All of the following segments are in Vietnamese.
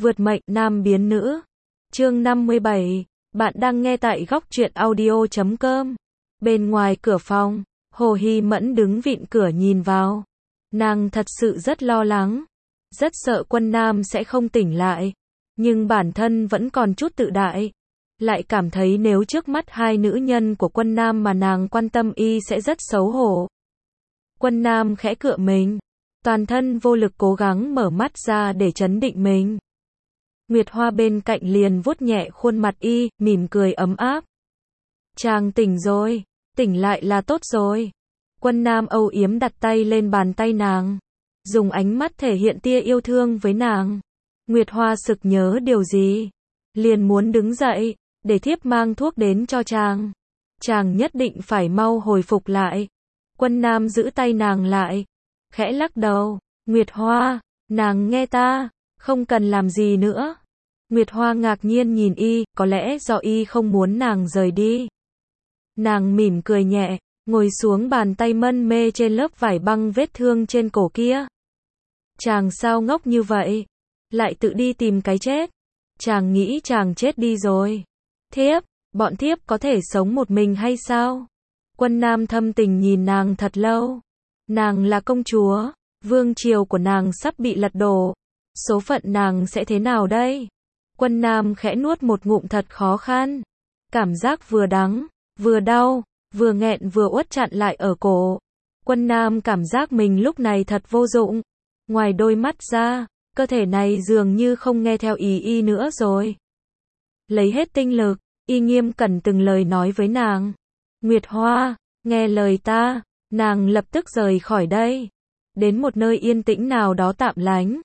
Vượt mệnh nam biến nữ. Chương 57. Bạn đang nghe tại góc truyện audio.com. Bên ngoài cửa phòng, Hồ Hy Mẫn đứng vịn cửa nhìn vào. Nàng thật sự rất lo lắng, rất sợ Quân Nam sẽ không tỉnh lại, nhưng bản thân vẫn còn chút tự đại, lại cảm thấy nếu trước mắt hai nữ nhân của Quân Nam mà nàng quan tâm y sẽ rất xấu hổ. Quân Nam khẽ cựa mình, toàn thân vô lực cố gắng mở mắt ra để trấn định mình. Nguyệt Hoa bên cạnh liền vuốt nhẹ khuôn mặt y, mỉm cười ấm áp. Chàng tỉnh rồi, tỉnh lại là tốt rồi. Quân Nam âu yếm đặt tay lên bàn tay nàng, dùng ánh mắt thể hiện tia yêu thương với nàng. Nguyệt Hoa sực nhớ điều gì, liền muốn đứng dậy, để thiếp mang thuốc đến cho chàng. Chàng nhất định phải mau hồi phục lại. Quân Nam giữ tay nàng lại, khẽ lắc đầu. Nguyệt Hoa, nàng nghe ta, không cần làm gì nữa. Nguyệt Hoa ngạc nhiên nhìn y, có lẽ do y không muốn nàng rời đi. Nàng mỉm cười nhẹ, ngồi xuống bàn tay mân mê trên lớp vải băng vết thương trên cổ kia. Chàng sao ngốc như vậy, lại tự đi tìm cái chết. Chàng nghĩ chàng chết đi rồi. Thiếp, bọn thiếp có thể sống một mình hay sao? Quân Nam thâm tình nhìn nàng thật lâu. Nàng là công chúa, vương triều của nàng sắp bị lật đổ. Số phận nàng sẽ thế nào đây? Quân Nam khẽ nuốt một ngụm thật khó khăn. Cảm giác vừa đắng, vừa đau, vừa nghẹn vừa uất chặn lại ở cổ. Quân Nam cảm giác mình lúc này thật vô dụng. Ngoài đôi mắt ra, cơ thể này dường như không nghe theo ý y nữa rồi. Lấy hết tinh lực, y nghiêm cẩn từng lời nói với nàng. Nguyệt Hoa, nghe lời ta. Nàng lập tức rời khỏi đây, đến một nơi yên tĩnh nào đó tạm lánh.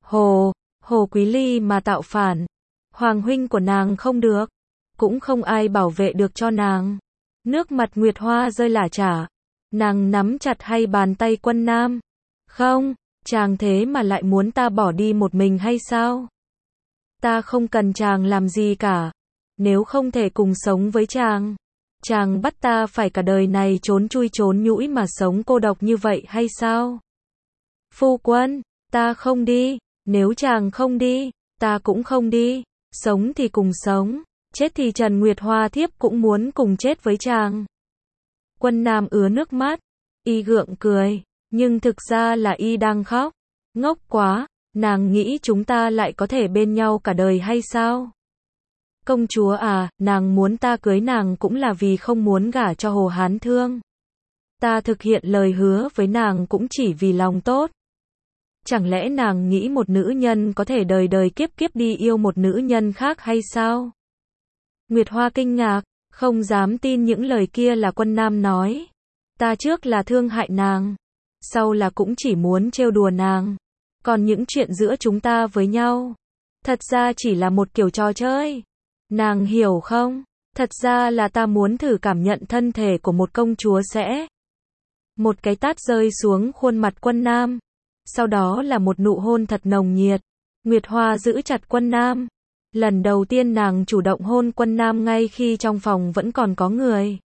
Hồ Quý Ly mà tạo phản, hoàng huynh của nàng không được, cũng không ai bảo vệ được cho nàng. Nước mặt Nguyệt Hoa rơi lả chả, nàng nắm chặt hai bàn tay Quân Nam. Không, chàng thế mà lại muốn ta bỏ đi một mình hay sao? Ta không cần chàng làm gì cả, nếu không thể cùng sống với chàng, chàng bắt ta phải cả đời này trốn chui trốn nhũi mà sống cô độc như vậy hay sao? Phu quân, ta không đi, nếu chàng không đi, ta cũng không đi, sống thì cùng sống, chết thì Trần Nguyệt Hoa thiếp cũng muốn cùng chết với chàng. Quân Nam ứa nước mắt, y gượng cười, nhưng thực ra là y đang khóc. Ngốc quá, nàng nghĩ chúng ta lại có thể bên nhau cả đời hay sao? Công chúa à, nàng muốn ta cưới nàng cũng là vì không muốn gả cho Hồ Hán Thương. Ta thực hiện lời hứa với nàng cũng chỉ vì lòng tốt. Chẳng lẽ nàng nghĩ một nữ nhân có thể đời đời kiếp kiếp đi yêu một nữ nhân khác hay sao? Nguyệt Hoa kinh ngạc, không dám tin những lời kia là Quân Nam nói. Ta trước là thương hại nàng, sau là cũng chỉ muốn trêu đùa nàng. Còn những chuyện giữa chúng ta với nhau, thật ra chỉ là một kiểu trò chơi. Nàng hiểu không? Thật ra là ta muốn thử cảm nhận thân thể của một công chúa sẽ. Một cái tát rơi xuống khuôn mặt Quân Nam. Sau đó là một nụ hôn thật nồng nhiệt. Nguyệt Hoa giữ chặt Quân Nam. Lần đầu tiên nàng chủ động hôn Quân Nam ngay khi trong phòng vẫn còn có người.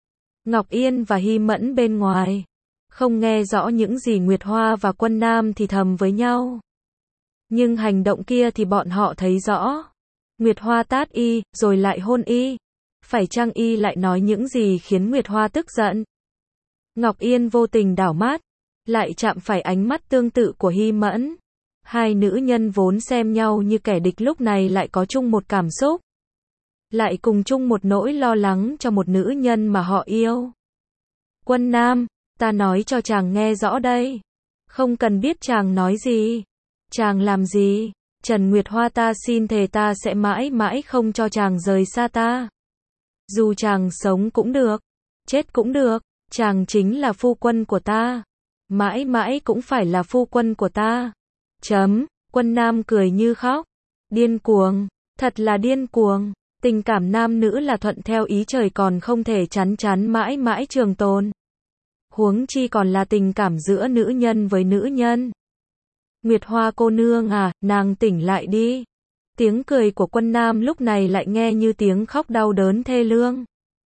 Ngọc Yên và Hy Mẫn bên ngoài, không nghe rõ những gì Nguyệt Hoa và Quân Nam thì thầm với nhau. Nhưng hành động kia thì bọn họ thấy rõ. Nguyệt Hoa tát y, rồi lại hôn y. Phải chăng y lại nói những gì khiến Nguyệt Hoa tức giận? Ngọc Yên vô tình đảo mắt, lại chạm phải ánh mắt tương tự của Hy Mẫn. Hai nữ nhân vốn xem nhau như kẻ địch lúc này lại có chung một cảm xúc. Lại cùng chung một nỗi lo lắng cho một nữ nhân mà họ yêu. Quân Nam, ta nói cho chàng nghe rõ đây. Không cần biết chàng nói gì, chàng làm gì. Trần Nguyệt Hoa ta xin thề ta sẽ mãi mãi không cho chàng rời xa ta. Dù chàng sống cũng được, chết cũng được, chàng chính là phu quân của ta. Mãi mãi cũng phải là phu quân của ta. Quân Nam cười như khóc. Điên cuồng, thật là điên cuồng. Tình cảm nam nữ là thuận theo ý trời còn không thể chắn mãi mãi trường tồn. Huống chi còn là tình cảm giữa nữ nhân với nữ nhân. Nguyệt Hoa cô nương à, nàng tỉnh lại đi. Tiếng cười của Quân Nam lúc này lại nghe như tiếng khóc đau đớn thê lương.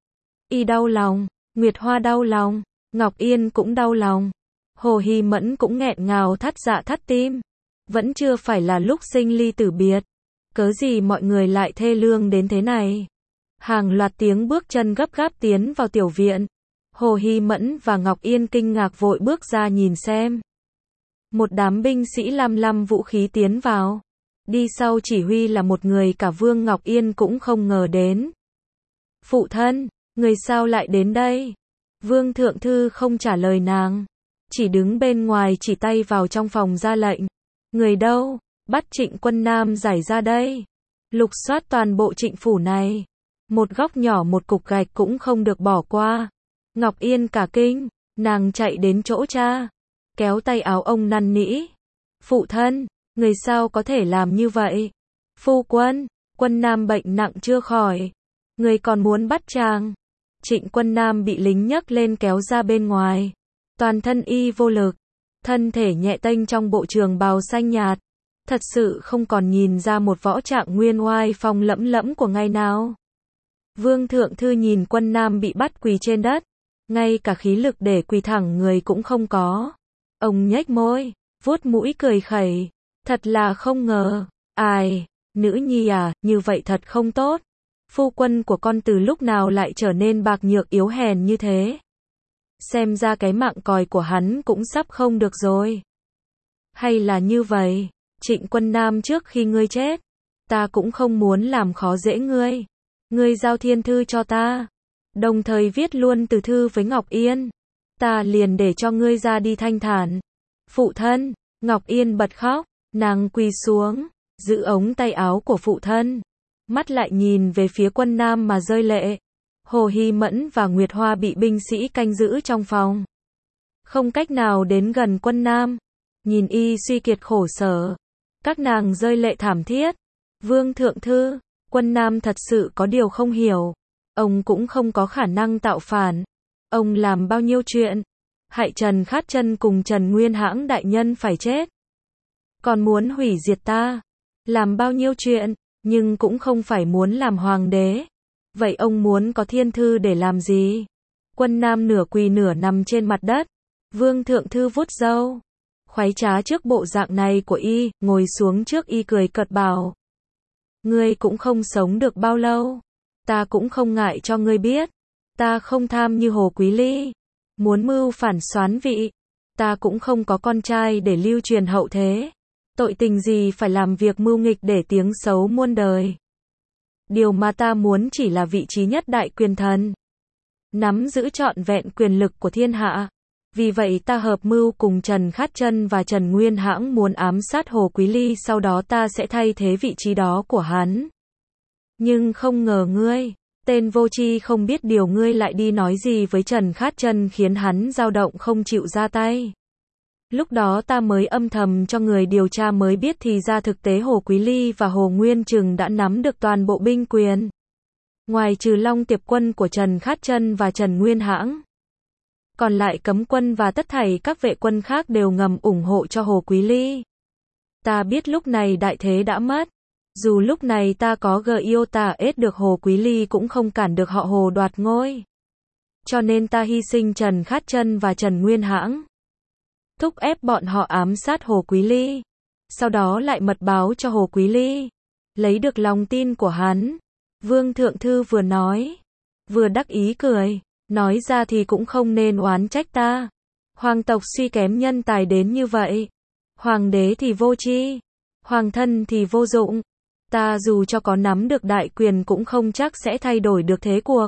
Y đau lòng, Nguyệt Hoa đau lòng, Ngọc Yên cũng đau lòng. Hồ Hy Mẫn cũng nghẹn ngào thắt dạ thắt tim. Vẫn chưa phải là lúc sinh ly tử biệt. Cớ gì mọi người lại thê lương đến thế này? Hàng loạt tiếng bước chân gấp gáp tiến vào tiểu viện. Hồ Hy Mẫn và Ngọc Yên kinh ngạc vội bước ra nhìn xem. Một đám binh sĩ lam lăm vũ khí tiến vào. Đi sau chỉ huy là một người cả Vương Ngọc Yên cũng không ngờ đến. Phụ thân, người sao lại đến đây? Vương Thượng Thư không trả lời nàng. Chỉ đứng bên ngoài chỉ tay vào trong phòng ra lệnh. Người đâu? Bắt Trịnh Quân Nam giải ra đây. Lục soát toàn bộ Trịnh phủ này. Một góc nhỏ một cục gạch cũng không được bỏ qua. Ngọc Yên cả kinh, nàng chạy đến chỗ cha. Kéo tay áo ông năn nỉ. Phụ thân, người sao có thể làm như vậy? Phu quân, Quân Nam bệnh nặng chưa khỏi. Người còn muốn bắt chàng. Trịnh Quân Nam bị lính nhấc lên kéo ra bên ngoài. Toàn thân y vô lực. Thân thể nhẹ tênh trong bộ trường bào xanh nhạt. Thật sự không còn nhìn ra một võ trạng nguyên oai phong lẫm lẫm của ngày nào. Vương Thượng Thư nhìn Quân Nam bị bắt quỳ trên đất. Ngay cả khí lực để quỳ thẳng người cũng không có. Ông nhếch môi, vuốt mũi cười khẩy. Thật là không ngờ. Ai, nữ nhi à, như vậy thật không tốt. Phu quân của con từ lúc nào lại trở nên bạc nhược yếu hèn như thế. Xem ra cái mạng còi của hắn cũng sắp không được rồi. Hay là như vậy, Trịnh Quân Nam trước khi ngươi chết, ta cũng không muốn làm khó dễ ngươi. Ngươi giao thiên thư cho ta, đồng thời viết luôn từ thư với Ngọc Yên. Ta liền để cho ngươi ra đi thanh thản. Phụ thân, Ngọc Yên bật khóc, nàng quỳ xuống, giữ ống tay áo của phụ thân. Mắt lại nhìn về phía Quân Nam mà rơi lệ. Hồ Hy Mẫn và Nguyệt Hoa bị binh sĩ canh giữ trong phòng. Không cách nào đến gần Quân Nam. Nhìn y suy kiệt khổ sở. Các nàng rơi lệ thảm thiết. Vương Thượng Thư, Quân Nam thật sự có điều không hiểu. Ông cũng không có khả năng tạo phản. Ông làm bao nhiêu chuyện. Hại Trần Khát Chân cùng Trần Nguyên Hãng đại nhân phải chết. Còn muốn hủy diệt ta. Làm bao nhiêu chuyện, nhưng cũng không phải muốn làm hoàng đế. Vậy ông muốn có thiên thư để làm gì? Quân Nam nửa quỳ nửa nằm trên mặt đất. Vương Thượng Thư vuốt râu. Khoái trá trước bộ dạng này của y, ngồi xuống trước y cười cợt bảo. Ngươi cũng không sống được bao lâu. Ta cũng không ngại cho ngươi biết. Ta không tham như Hồ Quý Ly. Muốn mưu phản soán vị. Ta cũng không có con trai để lưu truyền hậu thế. Tội tình gì phải làm việc mưu nghịch để tiếng xấu muôn đời. Điều mà ta muốn chỉ là vị trí nhất đại quyền thần. Nắm giữ trọn vẹn quyền lực của thiên hạ. Vì vậy ta hợp mưu cùng Trần Khát Chân và Trần Nguyên Hãng muốn ám sát Hồ Quý Ly, sau đó ta sẽ thay thế vị trí đó của hắn. Nhưng không ngờ ngươi, tên vô tri không biết điều, ngươi lại đi nói gì với Trần Khát Chân khiến hắn dao động không chịu ra tay. Lúc đó ta mới âm thầm cho người điều tra mới biết thì ra thực tế Hồ Quý Ly và Hồ Nguyên Trừng đã nắm được toàn bộ binh quyền. Ngoài trừ Long Tiệp quân của Trần Khát Chân và Trần Nguyên Hãng. Còn lại Cấm quân và tất thảy các vệ quân khác đều ngầm ủng hộ cho Hồ Quý Ly. Ta biết lúc này đại thế đã mất. Dù lúc này ta có iota ết được Hồ Quý Ly cũng không cản được họ Hồ đoạt ngôi. Cho nên ta hy sinh Trần Khát Chân và Trần Nguyên Hãng. Thúc ép bọn họ ám sát Hồ Quý Ly. Sau đó lại mật báo cho Hồ Quý Ly. Lấy được lòng tin của hắn. Vương Thượng Thư vừa nói. Vừa đắc ý cười. Nói ra thì cũng không nên oán trách ta. Hoàng tộc suy kém nhân tài đến như vậy. Hoàng đế thì vô tri. Hoàng thân thì vô dụng. Ta dù cho có nắm được đại quyền cũng không chắc sẽ thay đổi được thế cuộc.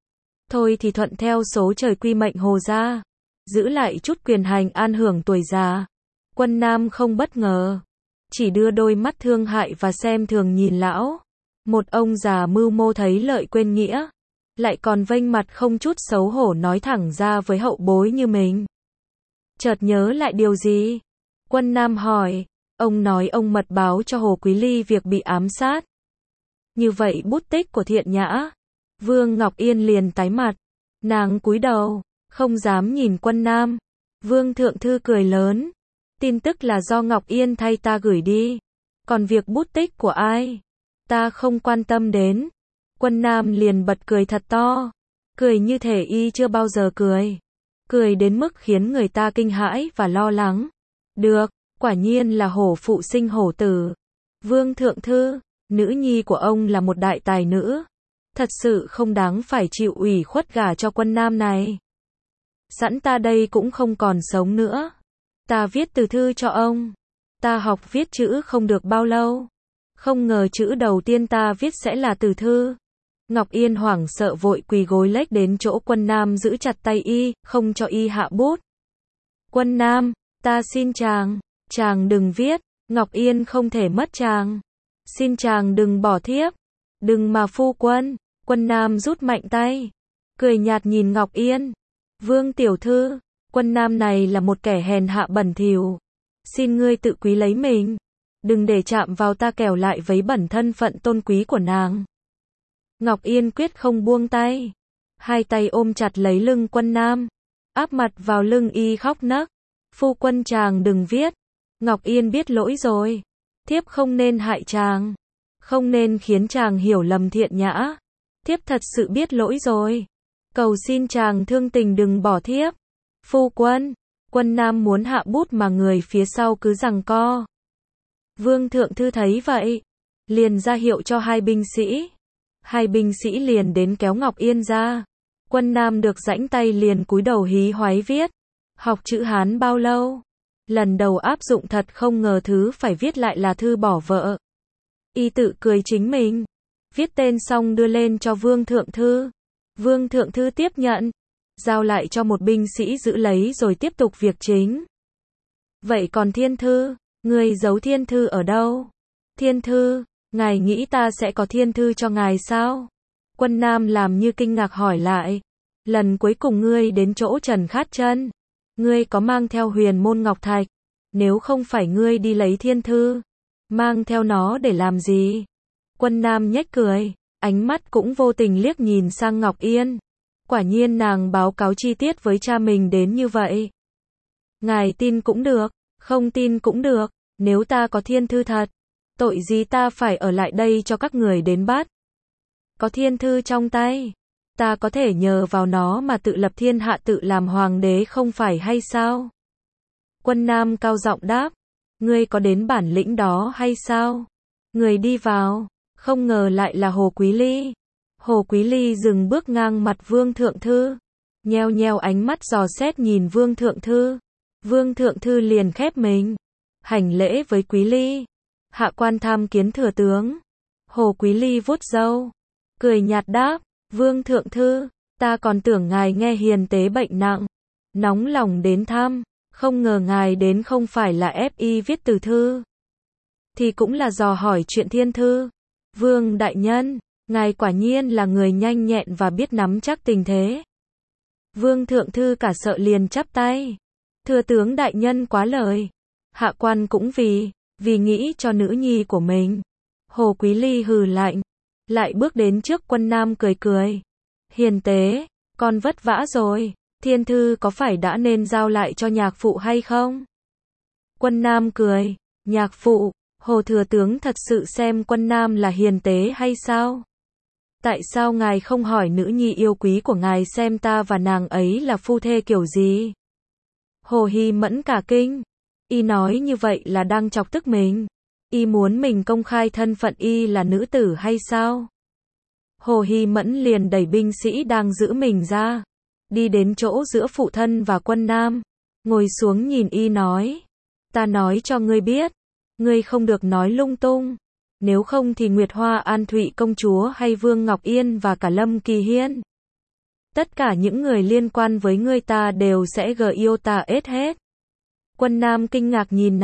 Thôi thì thuận theo số trời quy mệnh Hồ gia. Giữ lại chút quyền hành an hưởng tuổi già. Quân Nam không bất ngờ. Chỉ đưa đôi mắt thương hại và xem thường nhìn lão. Một ông già mưu mô thấy lợi quên nghĩa. Lại còn vênh mặt không chút xấu hổ nói thẳng ra với hậu bối như mình. Chợt nhớ lại điều gì? Quân Nam hỏi. Ông nói ông mật báo cho Hồ Quý Ly việc bị ám sát. Như vậy bút tích của Thiện Nhã. Vương Ngọc Yên liền tái mặt. Nàng cúi đầu, không dám nhìn Quân Nam. Vương Thượng Thư cười lớn. Tin tức là do Ngọc Yên thay ta gửi đi. Còn việc bút tích của ai? Ta không quan tâm đến. Quân Nam liền bật cười thật to. Cười như thể y chưa bao giờ cười. Cười đến mức khiến người ta kinh hãi và lo lắng. Được, quả nhiên là hổ phụ sinh hổ tử. Vương Thượng Thư, nữ nhi của ông là một đại tài nữ. Thật sự không đáng phải chịu ủy khuất gả cho Quân Nam này. Sẵn ta đây cũng không còn sống nữa. Ta viết từ thư cho ông. Ta học viết chữ không được bao lâu. Không ngờ chữ đầu tiên ta viết sẽ là từ thư. Ngọc Yên hoảng sợ vội quỳ gối lếch đến chỗ Quân Nam giữ chặt tay y, không cho y hạ bút. Quân Nam, ta xin chàng đừng viết. Ngọc Yên không thể mất chàng. Xin chàng đừng bỏ thiếp. Đừng mà phu quân. Quân Nam rút mạnh tay. Cười nhạt nhìn Ngọc Yên. Vương tiểu thư, Quân Nam này là một kẻ hèn hạ bẩn thỉu. Xin ngươi tự quý lấy mình. Đừng để chạm vào ta kẻo lại vấy bẩn thân phận tôn quý của nàng. Ngọc Yên quyết không buông tay. Hai tay ôm chặt lấy lưng Quân Nam. Áp mặt vào lưng y khóc nấc. Phu quân chàng đừng viết. Ngọc Yên biết lỗi rồi. Thiếp không nên hại chàng. Không nên khiến chàng hiểu lầm Thiện Nhã. Thiếp thật sự biết lỗi rồi. Cầu xin chàng thương tình đừng bỏ thiếp. Phu quân. Quân Nam muốn hạ bút mà người phía sau cứ giằng co. Vương thượng thư thấy vậy. Liền ra hiệu cho hai binh sĩ. Hai binh sĩ liền đến kéo Ngọc Yên ra. Quân Nam được rãnh tay liền cúi đầu hí hoáy viết. Học chữ Hán bao lâu? Lần đầu áp dụng thật không ngờ thứ phải viết lại là thư bỏ vợ. Y tự cười chính mình. Viết tên xong đưa lên cho Vương thượng thư. Vương thượng thư tiếp nhận. Giao lại cho một binh sĩ giữ lấy rồi tiếp tục việc chính. Vậy còn thiên thư? Người giấu thiên thư ở đâu? Thiên thư? Ngài nghĩ ta sẽ có thiên thư cho ngài sao? Quân Nam làm như kinh ngạc hỏi lại. Lần cuối cùng ngươi đến chỗ Trần Khát Chân, ngươi có mang theo Huyền Môn Ngọc Thạch? Nếu không phải ngươi đi lấy thiên thư, mang theo nó để làm gì? Quân Nam nhếch cười, ánh mắt cũng vô tình liếc nhìn sang Ngọc Yên. Quả nhiên nàng báo cáo chi tiết với cha mình đến như vậy. Ngài tin cũng được, không tin cũng được, nếu ta có thiên thư thật, tội gì ta phải ở lại đây cho các người đến bắt. Có thiên thư trong tay, ta có thể nhờ vào nó mà tự lập thiên hạ tự làm hoàng đế không phải hay sao? Quân Nam cao giọng đáp, ngươi có đến bản lĩnh đó hay sao? Người đi vào, không ngờ lại là Hồ Quý Ly. Hồ Quý Ly dừng bước ngang mặt Vương thượng thư, nheo nheo ánh mắt dò xét nhìn Vương thượng thư. Vương thượng thư liền khép mình, hành lễ với Quý Ly. Hạ quan tham kiến thừa tướng. Hồ Quý Ly vuốt râu, cười nhạt đáp, Vương thượng thư, ta còn tưởng ngài nghe hiền tế bệnh nặng, nóng lòng đến thăm, không ngờ ngài đến không phải là ép y viết từ thư, thì cũng là dò hỏi chuyện thiên thư. Vương đại nhân, ngài quả nhiên là người nhanh nhẹn và biết nắm chắc tình thế. Vương thượng thư cả sợ liền chắp tay. Thừa tướng đại nhân quá lời. Hạ quan cũng vì nghĩ cho nữ nhi của mình. Hồ Quý Ly hừ lạnh, lại bước đến trước Quân Nam cười cười. Hiền tế, con vất vả rồi, thiên thư có phải đã nên giao lại cho nhạc phụ hay không? Quân Nam cười, nhạc phụ, Hồ thừa tướng thật sự xem Quân Nam là hiền tế hay sao? Tại sao ngài không hỏi nữ nhi yêu quý của ngài xem ta và nàng ấy là phu thê kiểu gì? Hồ Hy Mẫn cả kinh. Y nói như vậy là đang chọc tức mình. Y muốn mình công khai thân phận y là nữ tử hay sao? Hồ Hy Mẫn liền đẩy binh sĩ đang giữ mình ra, đi đến chỗ giữa phụ thân và Quân Nam, ngồi xuống nhìn y nói. Ta nói cho ngươi biết, ngươi không được nói lung tung. Nếu không thì Nguyệt Hoa An Thụy công chúa hay Vương Ngọc Yên và cả Lâm Kỳ Hiên, tất cả những người liên quan với ngươi ta đều sẽ yêu ta hết. Quân Nam kinh ngạc nhìn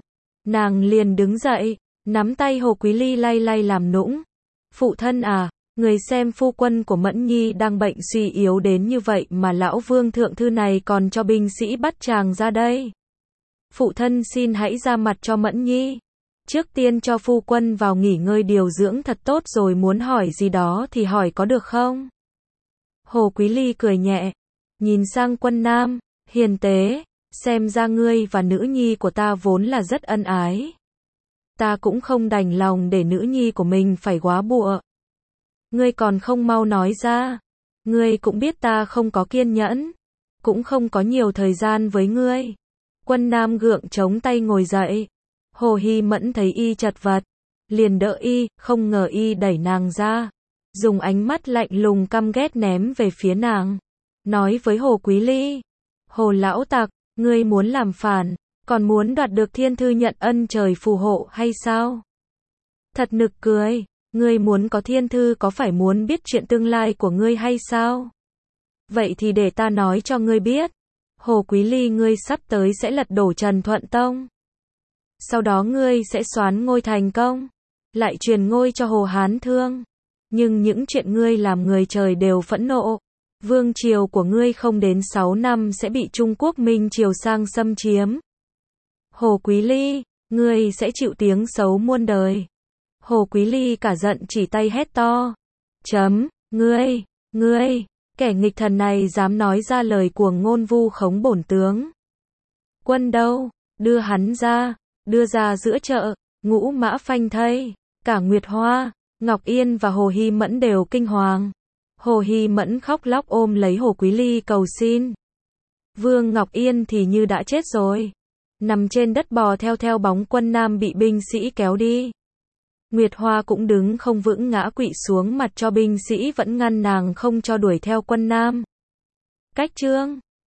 nàng liền đứng dậy, nắm tay Hồ Quý Ly lay lay làm nũng. Phụ thân à, người xem phu quân của Mẫn Nhi đang bệnh suy yếu đến như vậy mà lão Vương thượng thư này còn cho binh sĩ bắt chàng ra đây. Phụ thân xin hãy ra mặt cho Mẫn Nhi. Trước tiên cho phu quân vào nghỉ ngơi điều dưỡng thật tốt rồi muốn hỏi gì đó thì hỏi có được không? Hồ Quý Ly cười nhẹ, nhìn sang Quân Nam, hiền tế, xem ra ngươi và nữ nhi của ta vốn là rất ân ái. Ta cũng không đành lòng để nữ nhi của mình phải góa bụa. Ngươi còn không mau nói ra. Ngươi cũng biết ta không có kiên nhẫn, cũng không có nhiều thời gian với ngươi. Quân Nam gượng chống tay ngồi dậy. Hồ Hy Mẫn thấy y chật vật, liền đỡ y, không ngờ y đẩy nàng ra, dùng ánh mắt lạnh lùng căm ghét ném về phía nàng, nói với Hồ Quý Ly, Hồ lão tặc, ngươi muốn làm phản, còn muốn đoạt được thiên thư nhận ân trời phù hộ hay sao? Thật nực cười, ngươi muốn có thiên thư có phải muốn biết chuyện tương lai của ngươi hay sao? Vậy thì để ta nói cho ngươi biết, Hồ Quý Ly ngươi sắp tới sẽ lật đổ Trần Thuận Tông. Sau đó ngươi sẽ soán ngôi thành công, lại truyền ngôi cho Hồ Hán Thương. Nhưng những chuyện ngươi làm người trời đều phẫn nộ. Vương triều của ngươi không đến 6 năm sẽ bị Trung Quốc Minh triều sang xâm chiếm. Hồ Quý Ly, ngươi sẽ chịu tiếng xấu muôn đời. Hồ Quý Ly cả giận chỉ tay hét to. Ngươi, kẻ nghịch thần này dám nói ra lời cuồng ngôn vu khống bổn tướng. Quân đâu, đưa hắn ra, đưa ra giữa chợ, Ngũ Mã phanh thây, cả Nguyệt Hoa, Ngọc Yên và Hồ Hy Mẫn đều kinh hoàng. Hồ Hy Mẫn khóc lóc ôm lấy Hồ Quý Ly cầu xin. Vương Ngọc Yên thì như đã chết rồi, nằm trên đất bò theo bóng quân Nam bị binh sĩ kéo đi. Nguyệt Hoa cũng đứng không vững ngã quỵ xuống mặt cho binh sĩ vẫn ngăn nàng không cho đuổi theo quân Nam. Cách chương